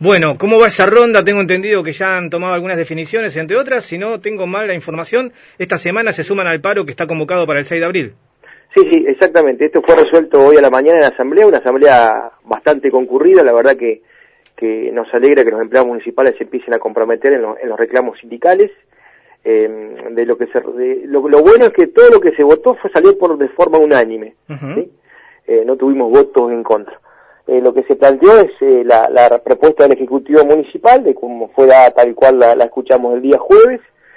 Bueno, ¿cómo va esa ronda? Tengo entendido que ya han tomado algunas definiciones, entre otras, si no tengo mal la información, esta semana se suman al paro que está convocado para el 6 de abril. Sí, exactamente. Esto fue resuelto hoy a la mañana en la asamblea, una asamblea bastante concurrida. La verdad que nos alegra que los empleados municipales se empiecen a comprometer en los reclamos sindicales. Lo bueno es que todo lo que se votó salió de forma unánime. ¿Sí? No tuvimos votos en contra. Lo que se planteó es la propuesta del Ejecutivo Municipal, de cómo fue tal cual la escuchamos el día jueves,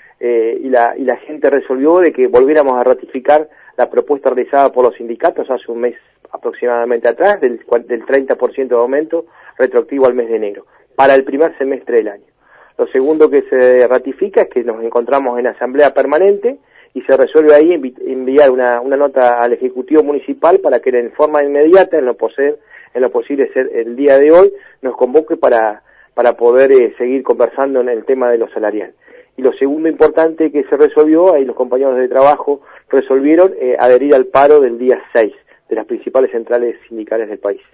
y la gente resolvió de que volviéramos a ratificar la propuesta realizada por los sindicatos hace un mes aproximadamente atrás, del 30% de aumento retroactivo al mes de enero, para el primer semestre del año. Lo segundo que se ratifica es que nos encontramos en asamblea permanente y se resuelve ahí enviar una nota al Ejecutivo Municipal para que en forma inmediata, en lo posible ser el día de hoy, nos convoque para poder seguir conversando en el tema de lo salarial. Y lo segundo importante que se resolvió, ahí los compañeros de trabajo resolvieron adherir al paro del día 6 de las principales centrales sindicales del país.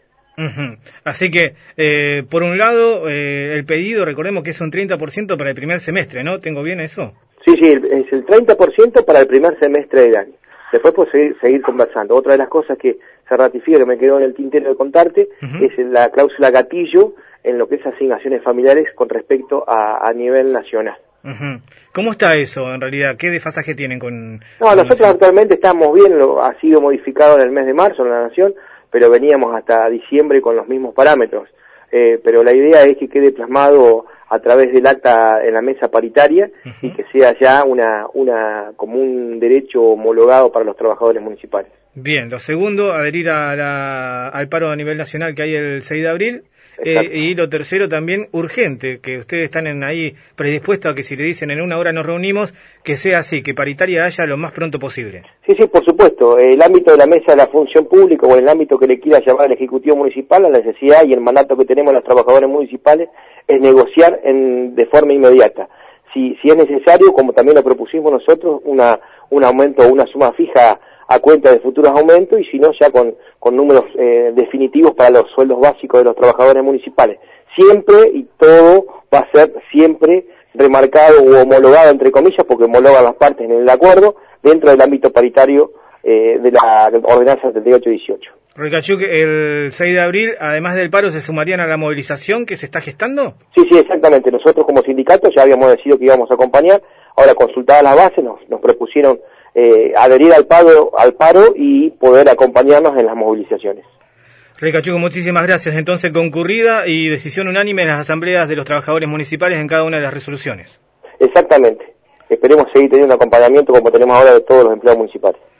Así que, por un lado, el pedido, recordemos que es un 30% para el primer semestre, ¿no? ¿Tengo bien eso? Sí, es el 30% para el primer semestre del año. Después pues seguir conversando. Otra de las cosas que se ratifica, que me quedó en el tintero de contarte, es la cláusula gatillo en lo que es asignaciones familiares con respecto a nivel nacional. ¿Cómo está eso en realidad? ¿Qué desfasaje tienen con...? No, nosotros actualmente estamos bien, ha sido modificado en el mes de marzo en la Nación, pero veníamos hasta diciembre con los mismos parámetros. Pero la idea es que quede plasmado a través del acta en la mesa paritaria y que sea ya como un derecho homologado para los trabajadores municipales. Bien, lo segundo, adherir al paro a nivel nacional que hay el 6 de abril. Y lo tercero también, urgente, que ustedes están ahí predispuestos a que si le dicen en una hora nos reunimos, que sea así, que paritaria haya lo más pronto posible. Sí, por supuesto. El ámbito de la mesa de la función pública o el ámbito que le quiera llamar el Ejecutivo Municipal, la necesidad y el mandato que tenemos los trabajadores municipales es negociar de forma inmediata. Si es necesario, como también lo propusimos nosotros, un aumento o una suma fija a cuenta de futuros aumentos, y si no, ya con números definitivos para los sueldos básicos de los trabajadores municipales. Siempre y todo va a ser siempre remarcado o homologado, entre comillas, porque homologan las partes en el acuerdo, dentro del ámbito paritario de la ordenanza 7818. Recachuk, el 6 de abril, además del paro, ¿se sumarían a la movilización que se está gestando? Sí, exactamente. Nosotros como sindicato ya habíamos decidido que íbamos a acompañar. Ahora, consultadas las bases, nos propusieron adherir al paro y poder acompañarnos en las movilizaciones. Recachuk, muchísimas gracias. Entonces, concurrida y decisión unánime en las asambleas de los trabajadores municipales en cada una de las resoluciones. Exactamente. Esperemos seguir teniendo un acompañamiento como tenemos ahora de todos los empleados municipales.